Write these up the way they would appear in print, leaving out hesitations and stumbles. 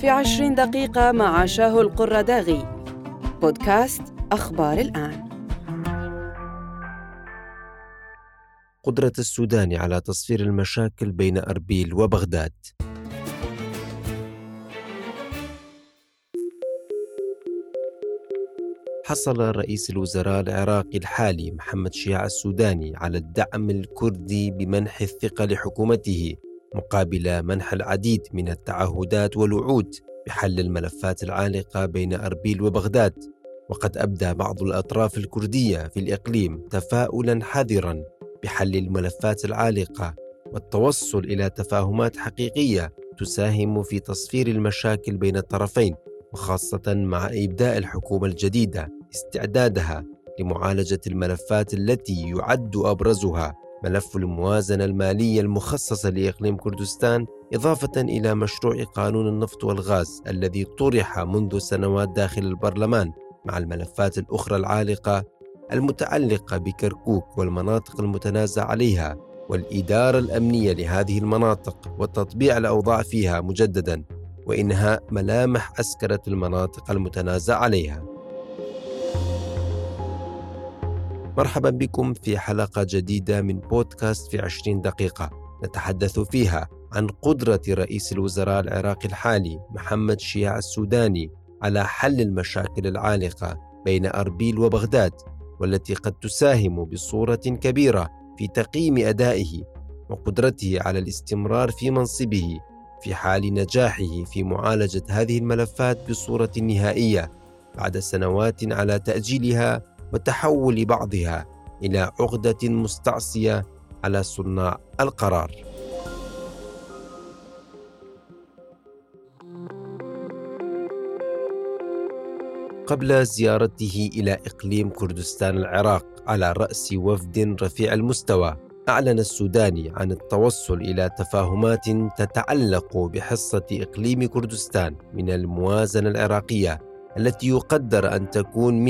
في 20 دقيقة مع شاهو القرداغي. بودكاست أخبار الآن. قدرة السودان على تصفير المشاكل بين أربيل وبغداد. حصل رئيس الوزراء العراقي الحالي محمد شياع السوداني على الدعم الكردي بمنح الثقة لحكومته مقابل منح العديد من التعهدات والوعود بحل الملفات العالقة بين أربيل وبغداد. وقد أبدى بعض الأطراف الكردية في الإقليم تفاؤلاً حذراً بحل الملفات العالقة والتوصل إلى تفاهمات حقيقية تساهم في تصفير المشاكل بين الطرفين، وخاصة مع إبداء الحكومة الجديدة استعدادها لمعالجة الملفات التي يعد أبرزها ملف الموازنة المالية المخصصة لإقليم كردستان، إضافة إلى مشروع قانون النفط والغاز الذي طرح منذ سنوات داخل البرلمان، مع الملفات الأخرى العالقة المتعلقة بكركوك والمناطق المتنازع عليها والإدارة الأمنية لهذه المناطق وتطبيع الأوضاع فيها مجددا، وإنهاء ملامح عسكرة المناطق المتنازع عليها. مرحبا بكم في حلقة جديدة من بودكاست في 20 دقيقة، نتحدث فيها عن قدرة رئيس الوزراء العراقي الحالي محمد شياع السوداني على حل المشاكل العالقة بين أربيل وبغداد، والتي قد تساهم بصورة كبيرة في تقييم أدائه وقدرته على الاستمرار في منصبه في حال نجاحه في معالجة هذه الملفات بصورة نهائية بعد سنوات على تأجيلها وتحول بعضها إلى عقدة مستعصية على صناع القرار. قبل زيارته إلى إقليم كردستان العراق على رأس وفد رفيع المستوى، أعلن السوداني عن التوصل إلى تفاهمات تتعلق بحصة إقليم كردستان من الموازنة العراقية التي يقدر أن تكون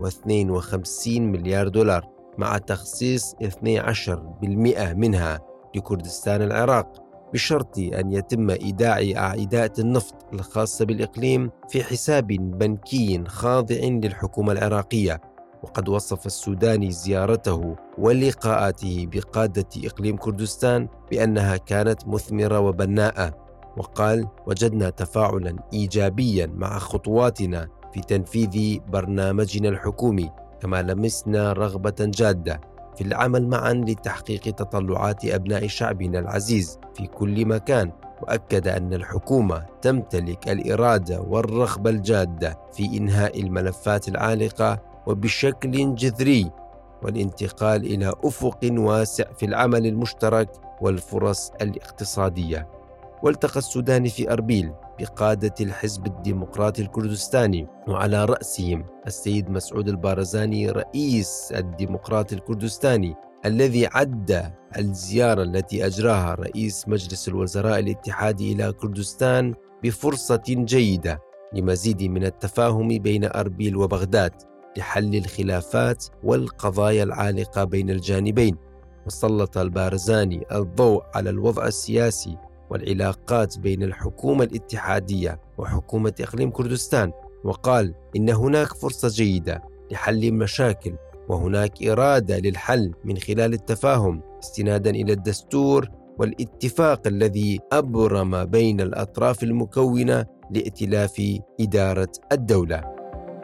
152 مليار دولار، مع تخصيص 12% منها لكردستان العراق، بشرط أن يتم إيداع عائدات النفط الخاصة بالإقليم في حساب بنكي خاضع للحكومة العراقية. وقد وصف السوداني زيارته ولقاءاته بقادة إقليم كردستان بأنها كانت مثمرة وبناءة، وقال: وجدنا تفاعلا إيجابيا مع خطواتنا في تنفيذ برنامجنا الحكومي، كما لمسنا رغبة جادة في العمل معا لتحقيق تطلعات أبناء شعبنا العزيز في كل مكان. وأكد أن الحكومة تمتلك الإرادة والرغبة الجادة في إنهاء الملفات العالقة وبشكل جذري، والانتقال إلى أفق واسع في العمل المشترك والفرص الاقتصادية. والتقى السوداني في أربيل بقادة الحزب الديمقراطي الكردستاني، وعلى رأسهم السيد مسعود البارزاني رئيس الديمقراطي الكردستاني، الذي عد الزيارة التي أجراها رئيس مجلس الوزراء الاتحادي إلى كردستان بفرصة جيدة لمزيد من التفاهم بين أربيل وبغداد لحل الخلافات والقضايا العالقة بين الجانبين. وسلط البارزاني الضوء على الوضع السياسي والعلاقات بين الحكومة الاتحادية وحكومة إقليم كردستان، وقال إن هناك فرصة جيدة لحل المشاكل، وهناك إرادة للحل من خلال التفاهم استنادا إلى الدستور والاتفاق الذي أبرم بين الأطراف المكونة لائتلاف إدارة الدولة.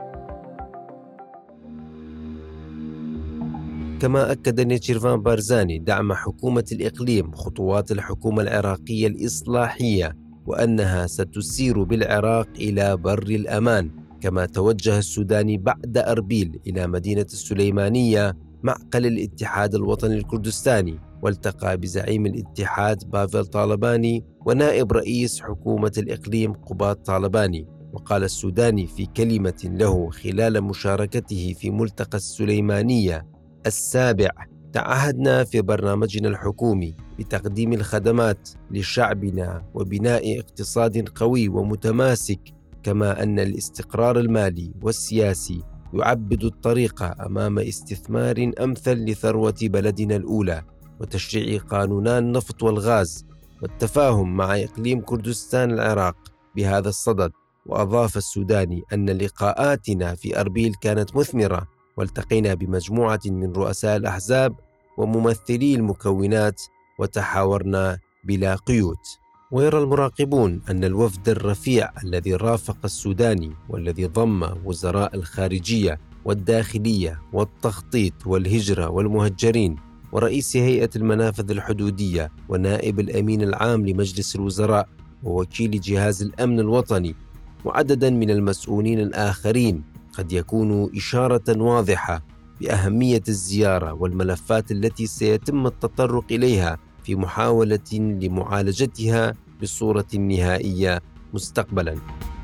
كما أكد نيتشيرفان بارزاني دعم حكومة الإقليم خطوات الحكومة العراقية الإصلاحية، وأنها ستسير بالعراق إلى بر الأمان. كما توجه السوداني بعد أربيل إلى مدينة السليمانية معقل الاتحاد الوطني الكردستاني، والتقى بزعيم الاتحاد بافل طالباني ونائب رئيس حكومة الإقليم قباط طالباني. وقال السوداني في كلمة له خلال مشاركته في ملتقى السليمانية السابع: تعهدنا في برنامجنا الحكومي بتقديم الخدمات لشعبنا وبناء اقتصاد قوي ومتماسك، كما أن الاستقرار المالي والسياسي يعبد الطريق أمام استثمار أمثل لثروة بلدنا الأولى، وتشريع قانونا النفط والغاز، والتفاهم مع إقليم كردستان العراق بهذا الصدد. وأضاف السوداني أن لقاءاتنا في أربيل كانت مثمرة، والتقينا بمجموعة من رؤساء الأحزاب وممثلي المكونات وتحاورنا بلا قيود. ويرى المراقبون أن الوفد الرفيع الذي رافق السوداني والذي ضم وزراء الخارجية والداخلية والتخطيط والهجرة والمهجرين ورئيس هيئة المنافذ الحدودية ونائب الأمين العام لمجلس الوزراء ووكيل جهاز الأمن الوطني وعددا من المسؤولين الآخرين قد يكونوا إشارة واضحة بأهمية الزيارة والملفات التي سيتم التطرق إليها في محاولة لمعالجتها بصورة نهائية مستقبلاً.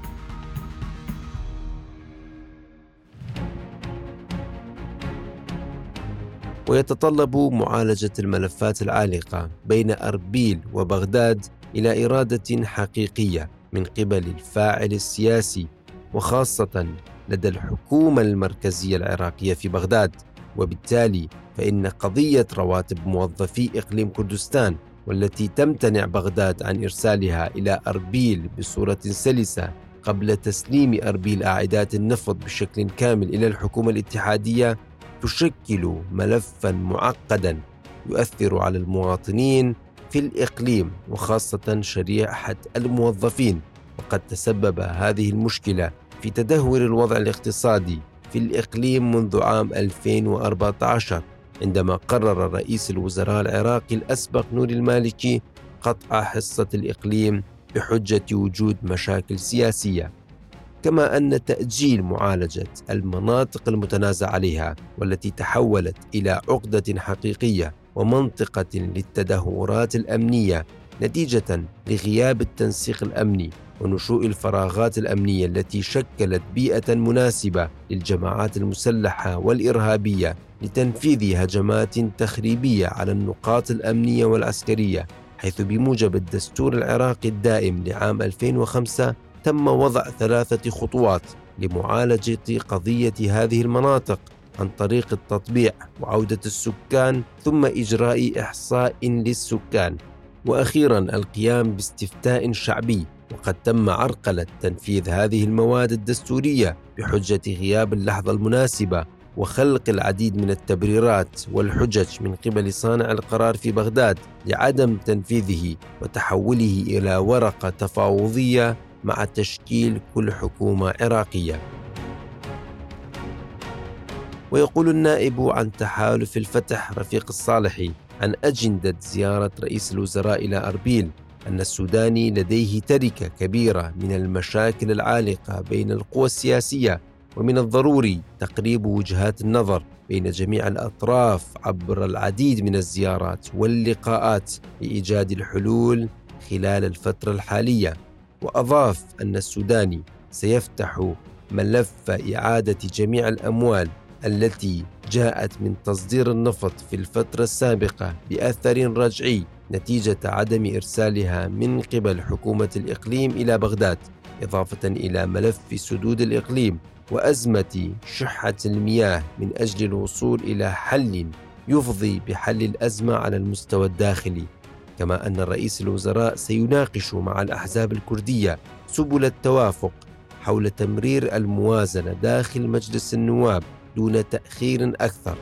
ويتطلب معالجة الملفات العالقة بين أربيل وبغداد إلى إرادة حقيقية من قبل الفاعل السياسي، وخاصة لدى الحكومة المركزية العراقية في بغداد. وبالتالي فإن قضية رواتب موظفي إقليم كردستان والتي تمتنع بغداد عن إرسالها إلى أربيل بصورة سلسة قبل تسليم أربيل أعداد النفط بشكل كامل إلى الحكومة الاتحادية تشكل ملفاً معقداً يؤثر على المواطنين في الإقليم وخاصة شريحة الموظفين. وقد تسبب هذه المشكلة في تدهور الوضع الاقتصادي في الإقليم منذ عام 2014 عندما قرر رئيس الوزراء العراقي الأسبق نور المالكي قطع حصة الإقليم بحجة وجود مشاكل سياسية. كما أن تأجيل معالجة المناطق المتنازع عليها والتي تحولت إلى عقدة حقيقية ومنطقة للتدهورات الأمنية نتيجة لغياب التنسيق الأمني ونشوء الفراغات الأمنية التي شكلت بيئة مناسبة للجماعات المسلحة والإرهابية لتنفيذ هجمات تخريبية على النقاط الأمنية والعسكرية، حيث بموجب الدستور العراقي الدائم لعام 2005 تم وضع 3 خطوات لمعالجة قضية هذه المناطق عن طريق التطبيع وعودة السكان ثم إجراء إحصاء للسكان، وأخيراً القيام باستفتاء شعبي. وقد تم عرقلة تنفيذ هذه المواد الدستورية بحجة غياب اللحظة المناسبة وخلق العديد من التبريرات والحجج من قبل صانع القرار في بغداد لعدم تنفيذه وتحوله إلى ورقة تفاوضية مع تشكيل كل حكومة عراقية. ويقول النائب عن تحالف الفتح رفيق الصالحي عن أجندة زيارة رئيس الوزراء إلى أربيل أن السوداني لديه تركة كبيرة من المشاكل العالقة بين القوى السياسية، ومن الضروري تقريب وجهات النظر بين جميع الأطراف عبر العديد من الزيارات واللقاءات لإيجاد الحلول خلال الفترة الحالية. وأضاف أن السوداني سيفتح ملف إعادة جميع الأموال التي جاءت من تصدير النفط في الفترة السابقة بأثر رجعي نتيجة عدم إرسالها من قبل حكومة الإقليم إلى بغداد، إضافة إلى ملف سدود الإقليم وأزمة شحة المياه من أجل الوصول إلى حل يفضي بحل الأزمة على المستوى الداخلي. كما أن رئيس الوزراء سيناقش مع الأحزاب الكردية سبل التوافق حول تمرير الموازنة داخل مجلس النواب دون تأخير أكثر.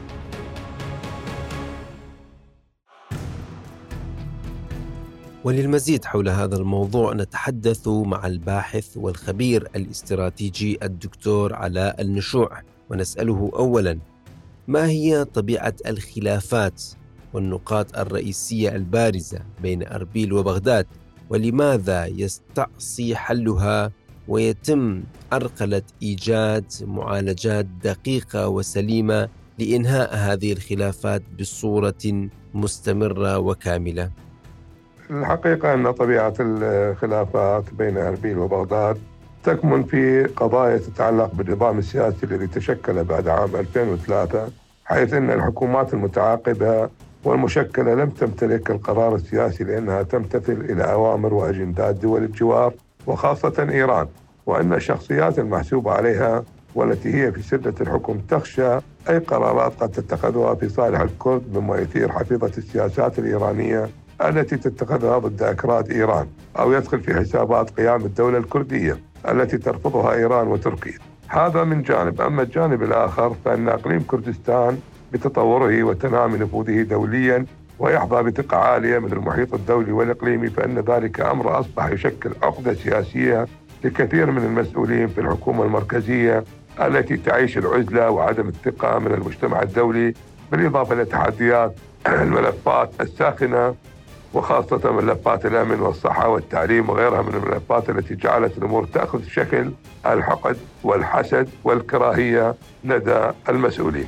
وللمزيد حول هذا الموضوع نتحدث مع الباحث والخبير الاستراتيجي الدكتور علاء النشوع، ونسأله أولاً: ما هي طبيعة الخلافات والنقاط الرئيسية البارزة بين أربيل وبغداد، ولماذا يستعصي حلها ويتم عرقلة إيجاد معالجات دقيقة وسليمة لإنهاء هذه الخلافات بصورة مستمرة وكاملة؟ الحقيقة أن طبيعة الخلافات بين أربيل وبغداد تكمن في قضايا تتعلق بالنظام السياسي الذي تشكل بعد عام 2003، حيث أن الحكومات المتعاقبة والمشكلة لم تمتلك القرار السياسي لأنها تمتثل إلى أوامر وأجندات دول الجوار وخاصة إيران، وأن الشخصيات المحسوبة عليها والتي هي في سدة الحكم تخشى أي قرارات قد تتخذها في صالح الكرد، مما يثير حفيظة السياسات الإيرانية التي تتخذها ضد أكراد إيران، أو يدخل في حسابات قيام الدولة الكردية التي ترفضها إيران وتركيا. هذا من جانب. أما الجانب الآخر فإن إقليم كردستان بتطوره وتنامي نفوذه دوليا ويحظى بثقة عالية من المحيط الدولي والإقليمي، فإن ذلك أمر أصبح يشكل عقدة سياسية لكثير من المسؤولين في الحكومة المركزية التي تعيش العزلة وعدم الثقة من المجتمع الدولي، بالإضافة إلى تحديات الملفات الساخنة وخاصة ملفات الأمن والصحة والتعليم وغيرها من الملفات التي جعلت الأمور تأخذ شكل الحقد والحسد والكراهية لدى المسؤولين.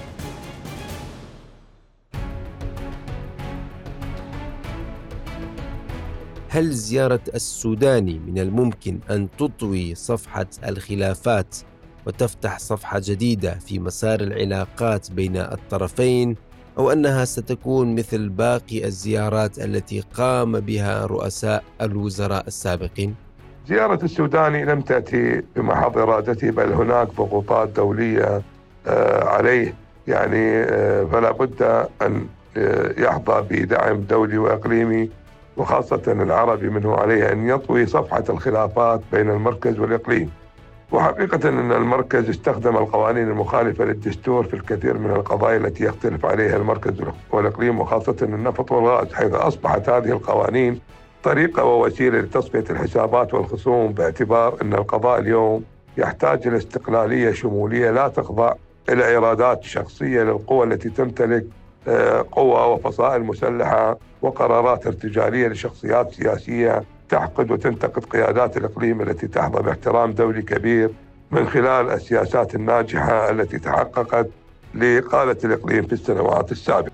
هل زيارة السوداني من الممكن أن تطوي صفحة الخلافات وتفتح صفحة جديدة في مسار العلاقات بين الطرفين، أو أنها ستكون مثل باقي الزيارات التي قام بها رؤساء الوزراء السابقين؟ زيارة السوداني لم تأتي بمحض إرادته، بل هناك ضغوطات دولية عليه، فلا بد أن يحظى بدعم دولي وإقليمي وخاصة العربي منه. عليه أن يطوي صفحة الخلافات بين المركز والإقليم. وحقيقة أن المركز استخدم القوانين المخالفة للدستور في الكثير من القضايا التي يختلف عليها المركز والإقليم، وخاصة النفط والغاز، حيث أصبحت هذه القوانين طريقة ووسيلة لتصفية الحسابات والخصوم، باعتبار أن القضاء اليوم يحتاج إلى استقلالية شمولية لا تخضع إلى إرادات شخصية للقوى التي تمتلك قوة وفصائل مسلحة وقرارات ارتجالية لشخصيات سياسية تحقد وتنتقد قيادات الإقليم التي تحظى باحترام دولي كبير من خلال السياسات الناجحة التي تحققت لقادة الإقليم في السنوات السابقة.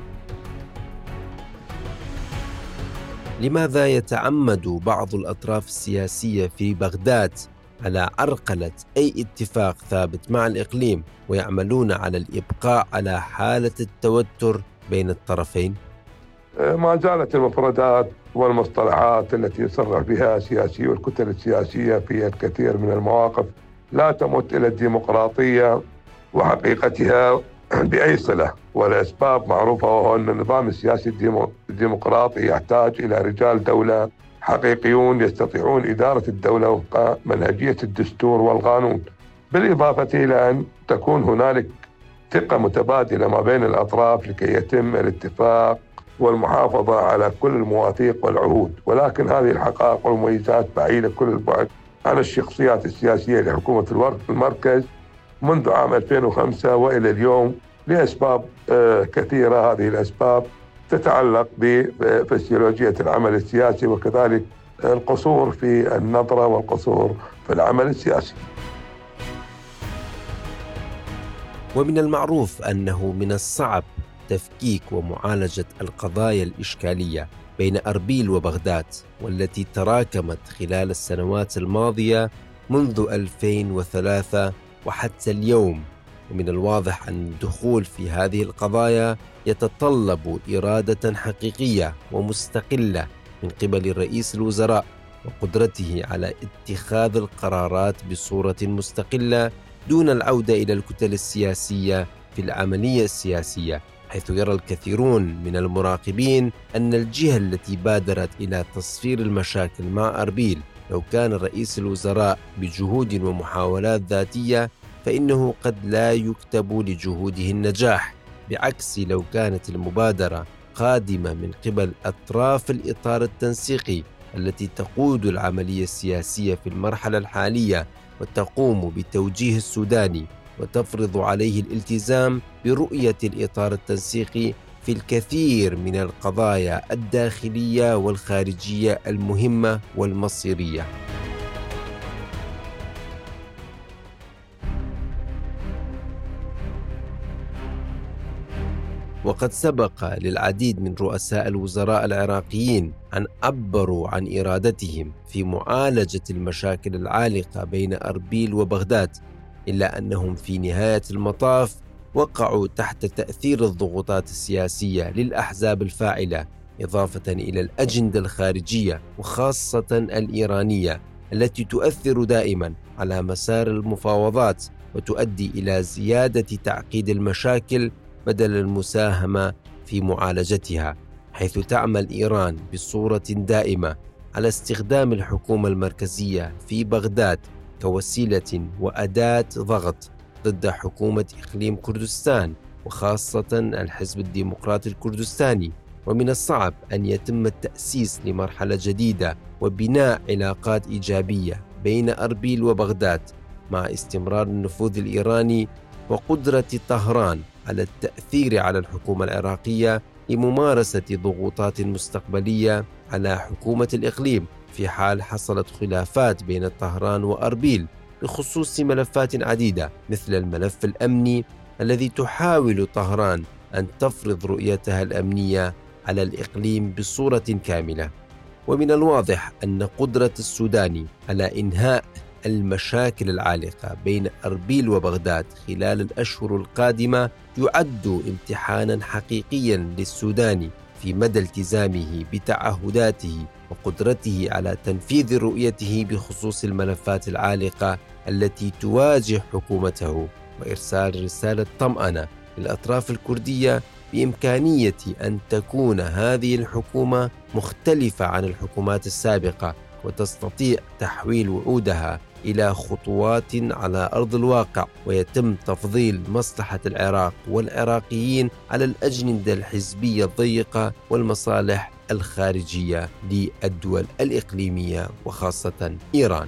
لماذا يتعمد بعض الأطراف السياسية في بغداد على عرقلة أي اتفاق ثابت مع الإقليم ويعملون على الإبقاء على حالة التوتر بين الطرفين؟ ما زالت المفردات والمصطلحات التي يصرح بها سياسي والكتل السياسية في الكثير من المواقف لا تمت إلى الديمقراطية وحقيقتها بأي صلة، والأسباب معروفة، وهو أن النظام السياسي الديمقراطي يحتاج إلى رجال دولة حقيقيون يستطيعون إدارة الدولة وفق منهجية الدستور والقانون، بالإضافة إلى أن تكون هنالك ثقة متبادلة ما بين الأطراف لكي يتم الاتفاق والمحافظة على كل المواثيق والعهود. ولكن هذه الحقائق والمميزات بعيدة كل البعد عن الشخصيات السياسية لحكومة المركز منذ عام 2005 وإلى اليوم لأسباب كثيرة. هذه الأسباب تتعلق بفسيولوجية العمل السياسي وكذلك القصور في النظرة والقصور في العمل السياسي. ومن المعروف أنه من الصعب تفكيك ومعالجة القضايا الإشكالية بين أربيل وبغداد، والتي تراكمت خلال السنوات الماضية منذ 2003 وحتى اليوم. ومن الواضح أن الدخول في هذه القضايا يتطلب إرادة حقيقية ومستقلة من قبل رئيس الوزراء وقدرته على اتخاذ القرارات بصورة مستقلة دون العودة إلى الكتل السياسية في العملية السياسية، حيث يرى الكثيرون من المراقبين أن الجهة التي بادرت إلى تصفير المشاكل مع أربيل لو كان رئيس الوزراء بجهود ومحاولات ذاتية فإنه قد لا يكتب لجهوده النجاح، بعكس لو كانت المبادرة قادمة من قبل أطراف الإطار التنسيقي التي تقود العملية السياسية في المرحلة الحالية وتقوم بتوجيه السوداني وتفرض عليه الالتزام برؤية الإطار التنسيقي في الكثير من القضايا الداخلية والخارجية المهمة والمصيرية. وقد سبق للعديد من رؤساء الوزراء العراقيين أن عبروا عن إرادتهم في معالجة المشاكل العالقة بين أربيل وبغداد، إلا أنهم في نهاية المطاف وقعوا تحت تأثير الضغوطات السياسية للأحزاب الفاعلة، إضافة إلى الأجندة الخارجية وخاصة الإيرانية التي تؤثر دائما على مسار المفاوضات وتؤدي إلى زيادة تعقيد المشاكل بدل المساهمة في معالجتها. حيث تعمل إيران بصورة دائمة على استخدام الحكومة المركزية في بغداد كوسيلة وأداة ضغط ضد حكومة إقليم كردستان وخاصة الحزب الديمقراطي الكردستاني. ومن الصعب أن يتم التأسيس لمرحلة جديدة وبناء علاقات إيجابية بين أربيل وبغداد مع استمرار النفوذ الإيراني وقدرة طهران على التأثير على الحكومة العراقية لممارسة ضغوطات مستقبلية على حكومة الإقليم في حال حصلت خلافات بين طهران وأربيل بخصوص ملفات عديدة، مثل الملف الأمني الذي تحاول طهران أن تفرض رؤيتها الأمنية على الإقليم بصورة كاملة. ومن الواضح أن قدرة السوداني على إنهاء المشاكل العالقة بين أربيل وبغداد خلال الأشهر القادمة يعد امتحانا حقيقيا للسوداني في مدى التزامه بتعهداته وقدرته على تنفيذ رؤيته بخصوص الملفات العالقة التي تواجه حكومته، وإرسال رسالة طمأنة للأطراف الكردية بإمكانية أن تكون هذه الحكومة مختلفة عن الحكومات السابقة وتستطيع تحويل وعودها إلى خطوات على أرض الواقع، ويتم تفضيل مصلحة العراق والعراقيين على الأجندة الحزبية الضيقة والمصالح الخارجية للدول الإقليمية وخاصة إيران.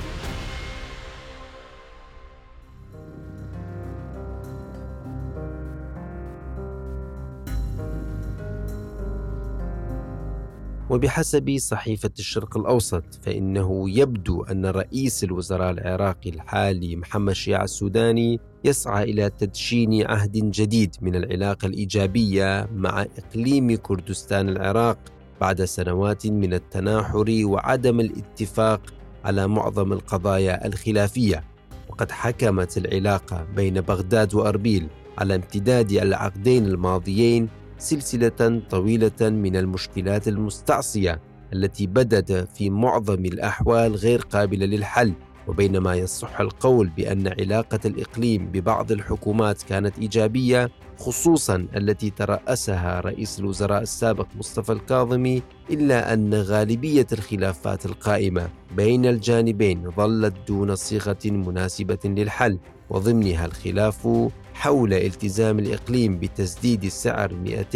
وبحسب صحيفة الشرق الأوسط فإنه يبدو أن رئيس الوزراء العراقي الحالي محمد شياع السوداني يسعى إلى تدشين عهد جديد من العلاقة الإيجابية مع إقليم كردستان العراق بعد سنوات من التناحر وعدم الاتفاق على معظم القضايا الخلافية. وقد حكمت العلاقة بين بغداد وأربيل على امتداد العقدين الماضيين سلسلة طويلة من المشكلات المستعصية التي بدت في معظم الأحوال غير قابلة للحل. وبينما يصح القول بأن علاقة الإقليم ببعض الحكومات كانت إيجابية، خصوصا التي ترأسها رئيس الوزراء السابق مصطفى الكاظمي، إلا أن غالبية الخلافات القائمة بين الجانبين ظلت دون صيغة مناسبة للحل، وضمنها الخلاف حول التزام الإقليم بتسديد سعر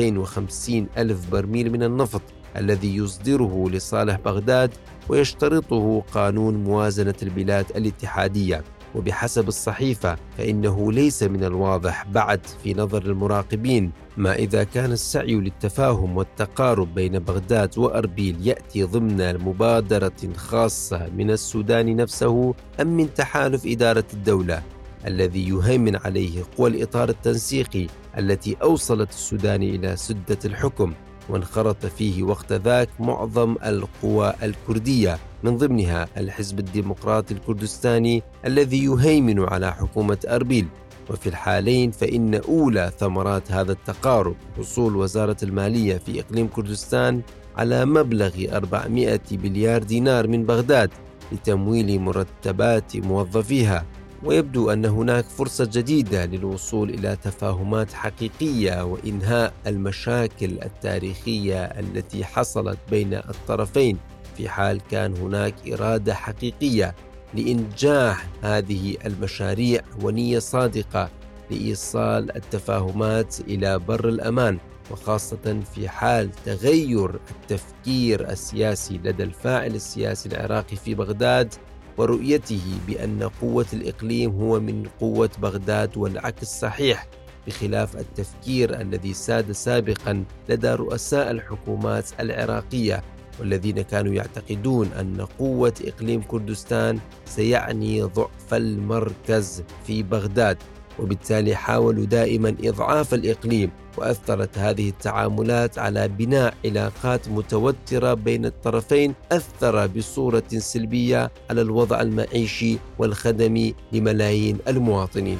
250 ألف برميل من النفط الذي يصدره لصالح بغداد ويشترطه قانون موازنة البلاد الاتحادية. وبحسب الصحيفة فإنه ليس من الواضح بعد في نظر المراقبين ما إذا كان السعي للتفاهم والتقارب بين بغداد وأربيل يأتي ضمن مبادرة خاصة من السودان نفسه أم من تحالف إدارة الدولة الذي يهيمن عليه قوى الإطار التنسيقي التي أوصلت السودان إلى سدة الحكم، وانخرط فيه وقت ذاك معظم القوى الكردية من ضمنها الحزب الديمقراطي الكردستاني الذي يهيمن على حكومة أربيل. وفي الحالين فإن أولى ثمرات هذا التقارب حصول وزارة المالية في إقليم كردستان على مبلغ 400 مليار دينار من بغداد لتمويل مرتبات موظفيها. ويبدو أن هناك فرصة جديدة للوصول إلى تفاهمات حقيقية وإنهاء المشاكل التاريخية التي حصلت بين الطرفين في حال كان هناك إرادة حقيقية لإنجاح هذه المشاريع ونية صادقة لإيصال التفاهمات إلى بر الأمان، وخاصة في حال تغير التفكير السياسي لدى الفاعل السياسي العراقي في بغداد ورؤيته بأن قوة الإقليم هو من قوة بغداد والعكس صحيح، بخلاف التفكير الذي ساد سابقا لدى رؤساء الحكومات العراقية والذين كانوا يعتقدون أن قوة إقليم كردستان سيعني ضعف المركز في بغداد، وبالتالي حاولوا دائما إضعاف الإقليم. وأثرت هذه التعاملات على بناء علاقات متوترة بين الطرفين أثر بصورة سلبية على الوضع المعيشي والخدمي لملايين المواطنين.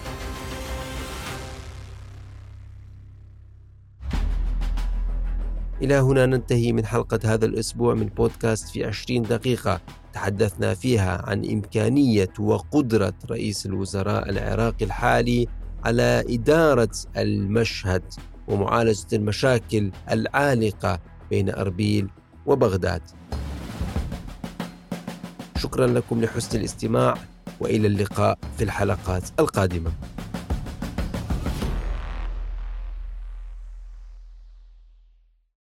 إلى هنا ننتهي من حلقة هذا الأسبوع من بودكاست في 20 دقيقة، تحدثنا فيها عن إمكانية وقدرة رئيس الوزراء العراقي الحالي على إدارة المشهد ومعالجة المشاكل العالقة بين أربيل وبغداد. شكرا لكم لحسن الاستماع، وإلى اللقاء في الحلقات القادمة.